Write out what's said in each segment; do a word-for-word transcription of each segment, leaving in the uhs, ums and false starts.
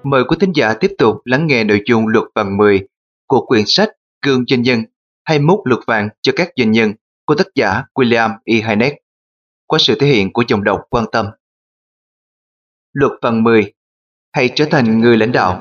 Mời quý thính giả tiếp tục lắng nghe nội dung luật vàng mười của quyển sách Gương Doanh nhân hai mươi mốt luật vàng cho các doanh nhân của tác giả William E. Hynek qua sự thể hiện của dòng đọc quan tâm. Luật vàng mười. Hãy trở thành người lãnh đạo.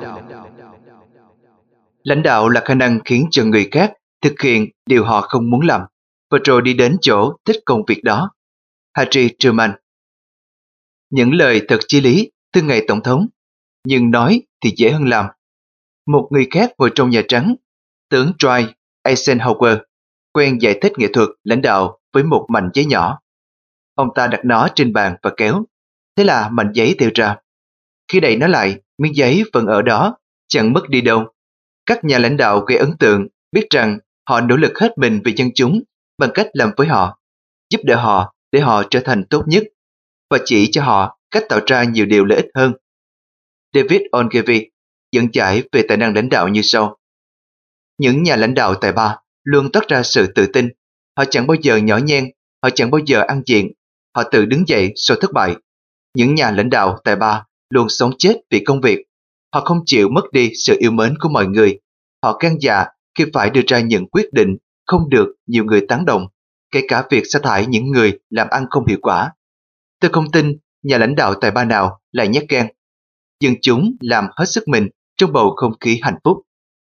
Lãnh đạo là khả năng khiến cho người khác thực hiện điều họ không muốn làm và rồi đi đến chỗ thích công việc đó. Harry Truman. Những lời thật chí lý từ ngài Tổng thống, nhưng nói thì dễ hơn làm. Một người khác ngồi trong Nhà Trắng, tướng Dwight Eisenhower, quen giải thích nghệ thuật lãnh đạo với một mảnh giấy nhỏ. Ông ta đặt nó trên bàn và kéo, thế là mảnh giấy theo ra. Khi đậy nó lại, miếng giấy vẫn ở đó, chẳng mất đi đâu. Các nhà lãnh đạo gây ấn tượng biết rằng họ nỗ lực hết mình vì dân chúng bằng cách làm với họ, giúp đỡ họ để họ trở thành tốt nhất và chỉ cho họ cách tạo ra nhiều điều lợi ích hơn. David Ogilvy dẫn giải về tài năng lãnh đạo như sau. Những nhà lãnh đạo tài ba luôn toát ra sự tự tin. Họ chẳng bao giờ nhỏ nhen, họ chẳng bao giờ ăn diện, họ tự đứng dậy sau thất bại. Những nhà lãnh đạo tài ba luôn sống chết vì công việc. Họ không chịu mất đi sự yêu mến của mọi người. Họ gan dạ khi phải đưa ra những quyết định không được nhiều người tán đồng, kể cả việc sa thải những người làm ăn không hiệu quả. Tôi không tin nhà lãnh đạo tài ba nào lại nhát gan. Dân chúng làm hết sức mình trong bầu không khí hạnh phúc.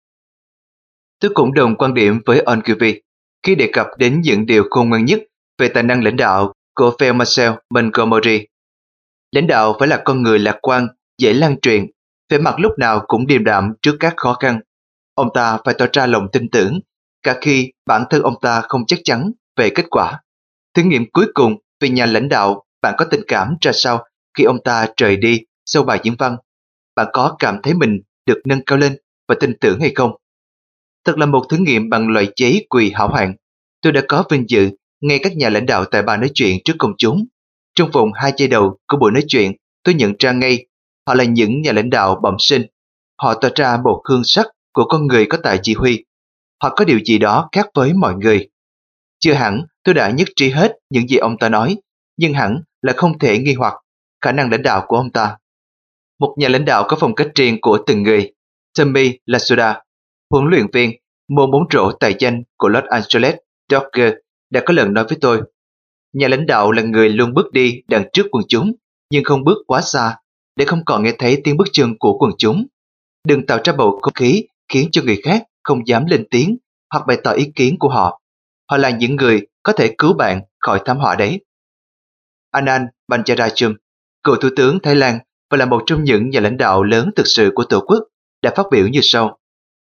Tôi cũng đồng quan điểm với Ogilvy khi đề cập đến những điều khôn ngoan nhất về tài năng lãnh đạo của Phil Marshall Montgomery. Lãnh đạo phải là con người lạc quan, dễ lan truyền, vẻ mặt lúc nào cũng điềm đạm trước các khó khăn. Ông ta phải tỏ ra lòng tin tưởng, cả khi bản thân ông ta không chắc chắn về kết quả. Thử nghiệm cuối cùng về nhà lãnh đạo, bạn có tình cảm ra sao khi ông ta rời đi sau bài diễn văn? Bạn có cảm thấy mình được nâng cao lên và tin tưởng hay không? Thật là một thử nghiệm bằng loại giấy quỳ hảo hạng. Tôi đã có vinh dự nghe các nhà lãnh đạo tài ba nói chuyện trước công chúng. Trong vòng hai giây đầu của buổi nói chuyện, tôi nhận ra ngay họ là những nhà lãnh đạo bẩm sinh. Họ tỏ ra một hương sắc của con người có tài chỉ huy. Họ có điều gì đó khác với mọi người. Chưa hẳn tôi đã nhất trí hết những gì ông ta nói, nhưng hẳn là không thể nghi hoặc khả năng lãnh đạo của ông ta. Một nhà lãnh đạo có phong cách riêng của từng người. Tommy Lasorda, huấn luyện viên môn bóng rổ tài danh của Los Angeles Dodgers, đã có lần nói với tôi, nhà lãnh đạo là người luôn bước đi đằng trước quần chúng, nhưng không bước quá xa để không còn nghe thấy tiếng bước chân của quần chúng. Đừng tạo ra bầu không khí khiến cho người khác không dám lên tiếng hoặc bày tỏ ý kiến của họ. Họ là những người có thể cứu bạn khỏi thảm họa đấy. Anand Banjarachum, cựu thủ tướng Thái Lan và là một trong những nhà lãnh đạo lớn thực sự của Tổ quốc, đã phát biểu như sau.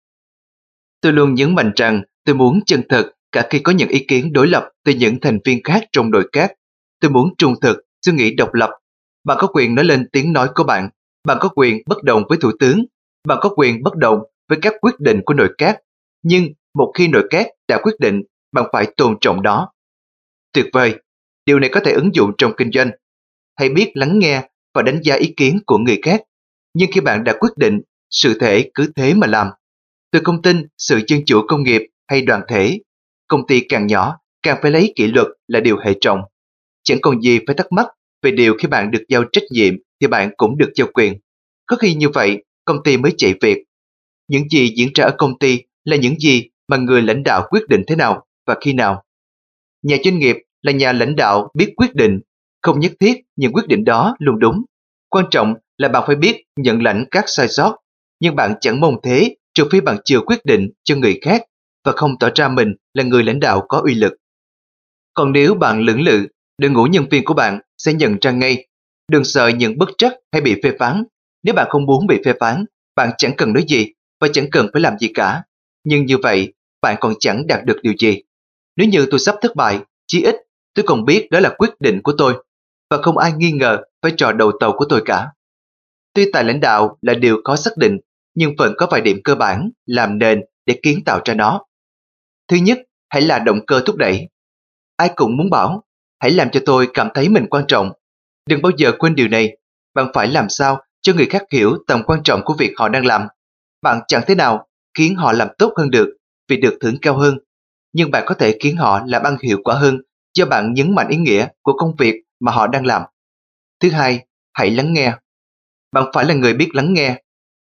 Tôi luôn nhấn mạnh rằng tôi muốn chân thật cả khi có những ý kiến đối lập từ những thành viên khác trong nội các. Tôi muốn trung thực, suy nghĩ độc lập. Bạn có quyền nói lên tiếng nói của bạn. Bạn có quyền bất đồng với thủ tướng. Bạn có quyền bất đồng với các quyết định của nội các. Nhưng một khi nội các đã quyết định, bạn phải tôn trọng đó. Tuyệt vời! Điều này có thể ứng dụng trong kinh doanh. Hãy biết lắng nghe và đánh giá ý kiến của người khác. Nhưng khi bạn đã quyết định, sự thể cứ thế mà làm. Tôi không tin sự dân chủ công nghiệp hay đoàn thể. Công ty càng nhỏ, càng phải lấy kỷ luật là điều hệ trọng. Chẳng còn gì phải thắc mắc về điều khi bạn được giao trách nhiệm thì bạn cũng được giao quyền. Có khi như vậy, công ty mới chạy việc. Những gì diễn ra ở công ty là những gì mà người lãnh đạo quyết định thế nào và khi nào. Nhà doanh nghiệp là nhà lãnh đạo biết quyết định, không nhất thiết những quyết định đó luôn đúng. Quan trọng là bạn phải biết nhận lãnh các sai sót, nhưng bạn chẳng mong thế trừ phi bạn chịu quyết định cho người khác và không tỏ ra mình là người lãnh đạo có uy lực. Còn nếu bạn lưỡng lự, đội ngũ nhân viên của bạn sẽ nhận ra ngay. Đừng sợ những bất trắc hay bị phê phán. Nếu bạn không muốn bị phê phán, bạn chẳng cần nói gì và chẳng cần phải làm gì cả. Nhưng như vậy, bạn còn chẳng đạt được điều gì. Nếu như tôi sắp thất bại, chí ít tôi còn biết đó là quyết định của tôi và không ai nghi ngờ vai trò đầu tàu của tôi cả. Tuy tài lãnh đạo là điều khó xác định, nhưng vẫn có vài điểm cơ bản làm nền để kiến tạo ra nó. Thứ nhất, hãy là động cơ thúc đẩy. Ai cũng muốn bảo, hãy làm cho tôi cảm thấy mình quan trọng. Đừng bao giờ quên điều này, bạn phải làm sao cho người khác hiểu tầm quan trọng của việc họ đang làm. Bạn chẳng thế nào khiến họ làm tốt hơn được vì được thưởng cao hơn, nhưng bạn có thể khiến họ làm ăn hiệu quả hơn do bạn nhấn mạnh ý nghĩa của công việc mà họ đang làm. Thứ hai, hãy lắng nghe. Bạn phải là người biết lắng nghe.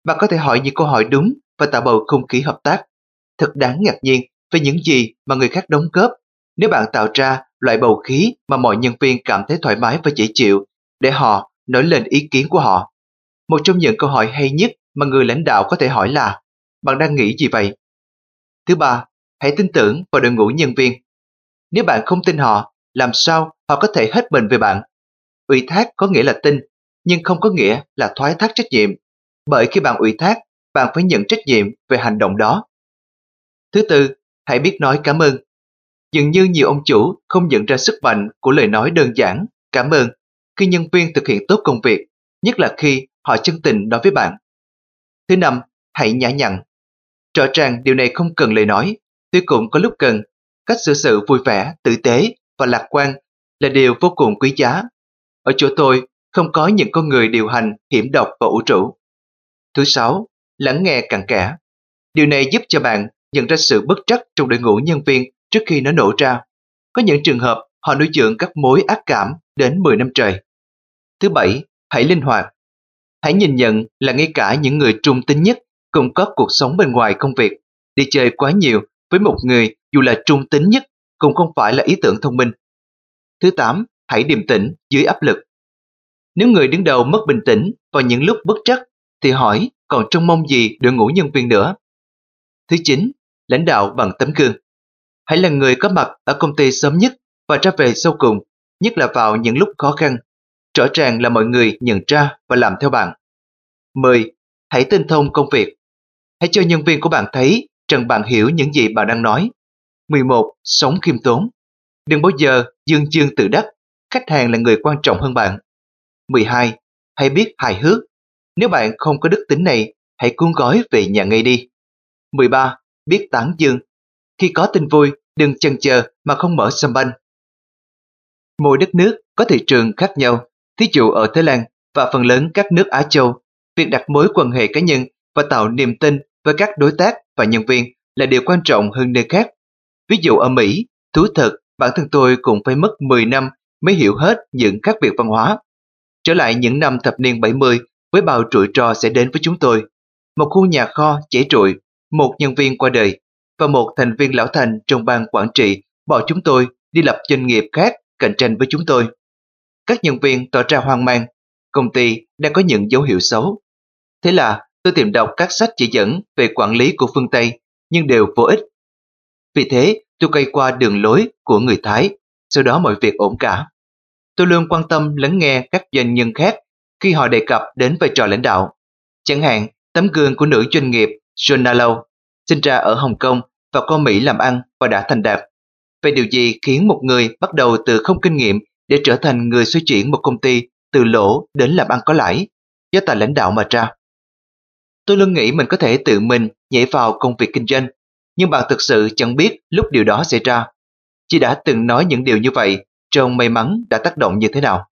Bạn có thể hỏi những câu hỏi đúng và tạo bầu không khí hợp tác. Thật đáng ngạc nhiên về những gì mà người khác đóng góp nếu bạn tạo ra loại bầu khí mà mọi nhân viên cảm thấy thoải mái và dễ chịu để họ nói lên ý kiến của họ. Một trong những câu hỏi hay nhất mà người lãnh đạo có thể hỏi là: bạn đang nghĩ gì vậy? Thứ ba, hãy tin tưởng vào đội ngũ nhân viên. Nếu bạn không tin họ, làm sao họ có thể hết mình về bạn? Ủy thác có nghĩa là tin, nhưng không có nghĩa là thoái thác trách nhiệm. Bởi khi bạn ủy thác, bạn phải nhận trách nhiệm về hành động đó. Thứ tư, hãy biết nói cảm ơn. Dường như nhiều ông chủ không nhận ra sức mạnh của lời nói đơn giản, cảm ơn, khi nhân viên thực hiện tốt công việc, nhất là khi họ chân tình nói với bạn. Thứ năm, hãy nhã nhặn. Rõ ràng điều này không cần lời nói, tuy cũng có lúc cần. Cách xử sự vui vẻ, tử tế và lạc quan là điều vô cùng quý giá. Ở chỗ tôi, không có những con người điều hành hiểm độc và ủ rũ. Thứ sáu, lắng nghe cặn kẽ. Điều này giúp cho bạn nhận ra sự bất trắc trong đội ngũ nhân viên trước khi nó nổ ra. Có những trường hợp họ nuôi dưỡng các mối ác cảm đến mười năm trời. Thứ bảy, hãy linh hoạt. Hãy nhìn nhận là ngay cả những người trung tính nhất cũng có cuộc sống bên ngoài công việc. Đi chơi quá nhiều với một người dù là trung tính nhất cũng không phải là ý tưởng thông minh. Thứ tám, hãy điềm tĩnh dưới áp lực. Nếu người đứng đầu mất bình tĩnh vào những lúc bất trắc thì hỏi còn trông mong gì đội ngũ nhân viên nữa. Thứ chín, lãnh đạo bằng tấm gương. Hãy là người có mặt ở công ty sớm nhất và ra về sau cùng, nhất là vào những lúc khó khăn. Rõ ràng là mọi người nhận ra và làm theo bạn. mười. Hãy tinh thông công việc. Hãy cho nhân viên của bạn thấy rằng bạn hiểu những gì bạn đang nói. mười một. Sống khiêm tốn. Đừng bao giờ dương dương tự đắc, khách hàng là người quan trọng hơn bạn. mười hai. Hãy biết hài hước. Nếu bạn không có đức tính này, hãy cuốn gói về nhà ngay đi. mười ba. Biết tán dương. Khi có tin vui, đừng chần chờ mà không mở sâm banh. Mỗi đất nước có thị trường khác nhau. Thí dụ ở Thái Lan và phần lớn các nước Á Châu, việc đặt mối quan hệ cá nhân và tạo niềm tin với các đối tác và nhân viên là điều quan trọng hơn nơi khác. Ví dụ ở Mỹ, thú thật, bản thân tôi cũng phải mất mười năm mới hiểu hết những khác biệt văn hóa. Trở lại những năm thập niên bảy mươi với bao rủi ro sẽ đến với chúng tôi. Một khu nhà kho chảy trụi, một nhân viên qua đời và một thành viên lão thành trong ban quản trị bỏ chúng tôi đi lập doanh nghiệp khác cạnh tranh với chúng tôi. Các nhân viên tỏ ra hoang mang, công ty đang có những dấu hiệu xấu. Thế là tôi tìm đọc các sách chỉ dẫn về quản lý của phương Tây nhưng đều vô ích. Vì thế tôi quay qua đường lối của người Thái, sau đó mọi việc ổn cả. Tôi luôn quan tâm lắng nghe các doanh nhân khác khi họ đề cập đến vai trò lãnh đạo. Chẳng hạn, tấm gương của nữ doanh nghiệp Joanna Low, sinh ra ở Hồng Kông và qua Mỹ làm ăn và đã thành đạt. Vậy điều gì khiến một người bắt đầu từ không kinh nghiệm để trở thành người xoay chuyển một công ty từ lỗ đến làm ăn có lãi, do tài lãnh đạo mà ra? Tôi luôn nghĩ mình có thể tự mình nhảy vào công việc kinh doanh, nhưng bạn thực sự chẳng biết lúc điều đó xảy ra. Chị đã từng nói những điều như vậy, trong may mắn đã tác động như thế nào.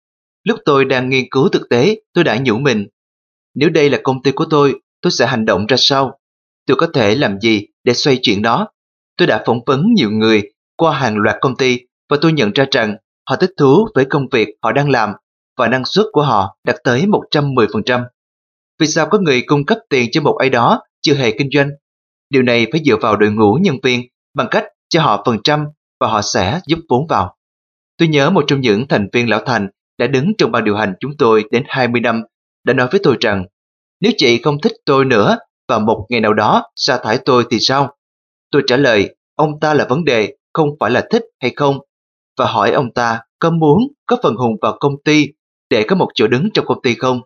Lúc tôi đang nghiên cứu thực tế, tôi đã nhủ mình, nếu đây là công ty của tôi, tôi sẽ hành động ra sao? Tôi có thể làm gì để xoay chuyển nó? Tôi đã phỏng vấn nhiều người qua hàng loạt công ty và tôi nhận ra rằng họ thích thú với công việc họ đang làm và năng suất của họ đạt tới một trăm mười phần trăm. Vì sao có người cung cấp tiền cho một ai đó chưa hề kinh doanh? Điều này phải dựa vào đội ngũ nhân viên bằng cách cho họ phần trăm và họ sẽ giúp vốn vào. Tôi nhớ một trong những thành viên lão thành đã đứng trong ban điều hành chúng tôi đến hai mươi năm đã nói với tôi rằng nếu chị không thích tôi nữa và một ngày nào đó sa thải tôi thì sao? Tôi trả lời ông ta là vấn đề, không phải là thích hay không, và hỏi ông ta có muốn có phần hùng vào công ty để có một chỗ đứng trong công ty không?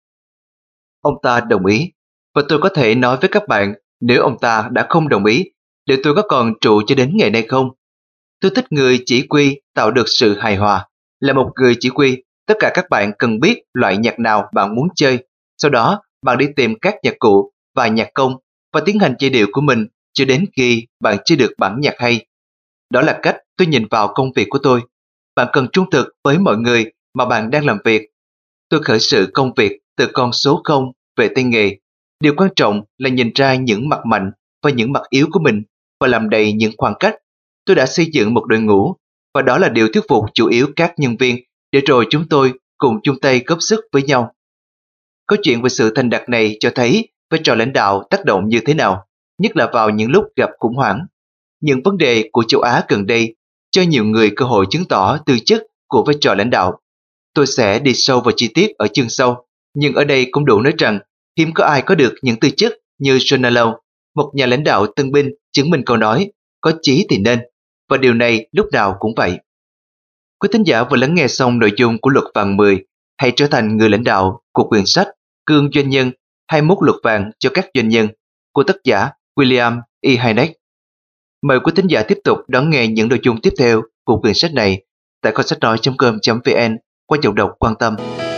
Ông ta đồng ý, và tôi có thể nói với các bạn nếu ông ta đã không đồng ý, liệu tôi có còn trụ cho đến ngày nay không? Tôi thích người chỉ huy tạo được sự hài hòa. Là một người chỉ huy, tất cả các bạn cần biết loại nhạc nào bạn muốn chơi. Sau đó, bạn đi tìm các nhạc cụ và nhạc công và tiến hành giai điệu của mình cho đến khi bạn chơi được bản nhạc hay. Đó là cách tôi nhìn vào công việc của tôi. Bạn cần trung thực với mọi người mà bạn đang làm việc. Tôi khởi sự công việc từ con số không về tay nghề. Điều quan trọng là nhìn ra những mặt mạnh và những mặt yếu của mình và làm đầy những khoảng cách. Tôi đã xây dựng một đội ngũ và đó là điều thuyết phục chủ yếu các nhân viên để rồi chúng tôi cùng chung tay góp sức với nhau. Câu chuyện về sự thành đạt này cho thấy vai trò lãnh đạo tác động như thế nào, nhất là vào những lúc gặp khủng hoảng. Những vấn đề của châu Á gần đây cho nhiều người cơ hội chứng tỏ tư chất của vai trò lãnh đạo. Tôi sẽ đi sâu vào chi tiết ở chương sau, nhưng ở đây cũng đủ nói rằng hiếm có ai có được những tư chất như John Allen, một nhà lãnh đạo tân binh chứng minh câu nói, có chí thì nên, và điều này lúc nào cũng vậy. Quý thính giả vừa lắng nghe xong nội dung của luật vàng mười, hãy trở thành người lãnh đạo của quyển sách Gương Doanh nhân, hai mươi mốt luật vàng cho các doanh nhân của tác giả William E. Hynek. Mời quý thính giả tiếp tục đón nghe những nội dung tiếp theo của quyển sách này tại kho sách nói chấm com chấm vn qua giọng đọc quan tâm.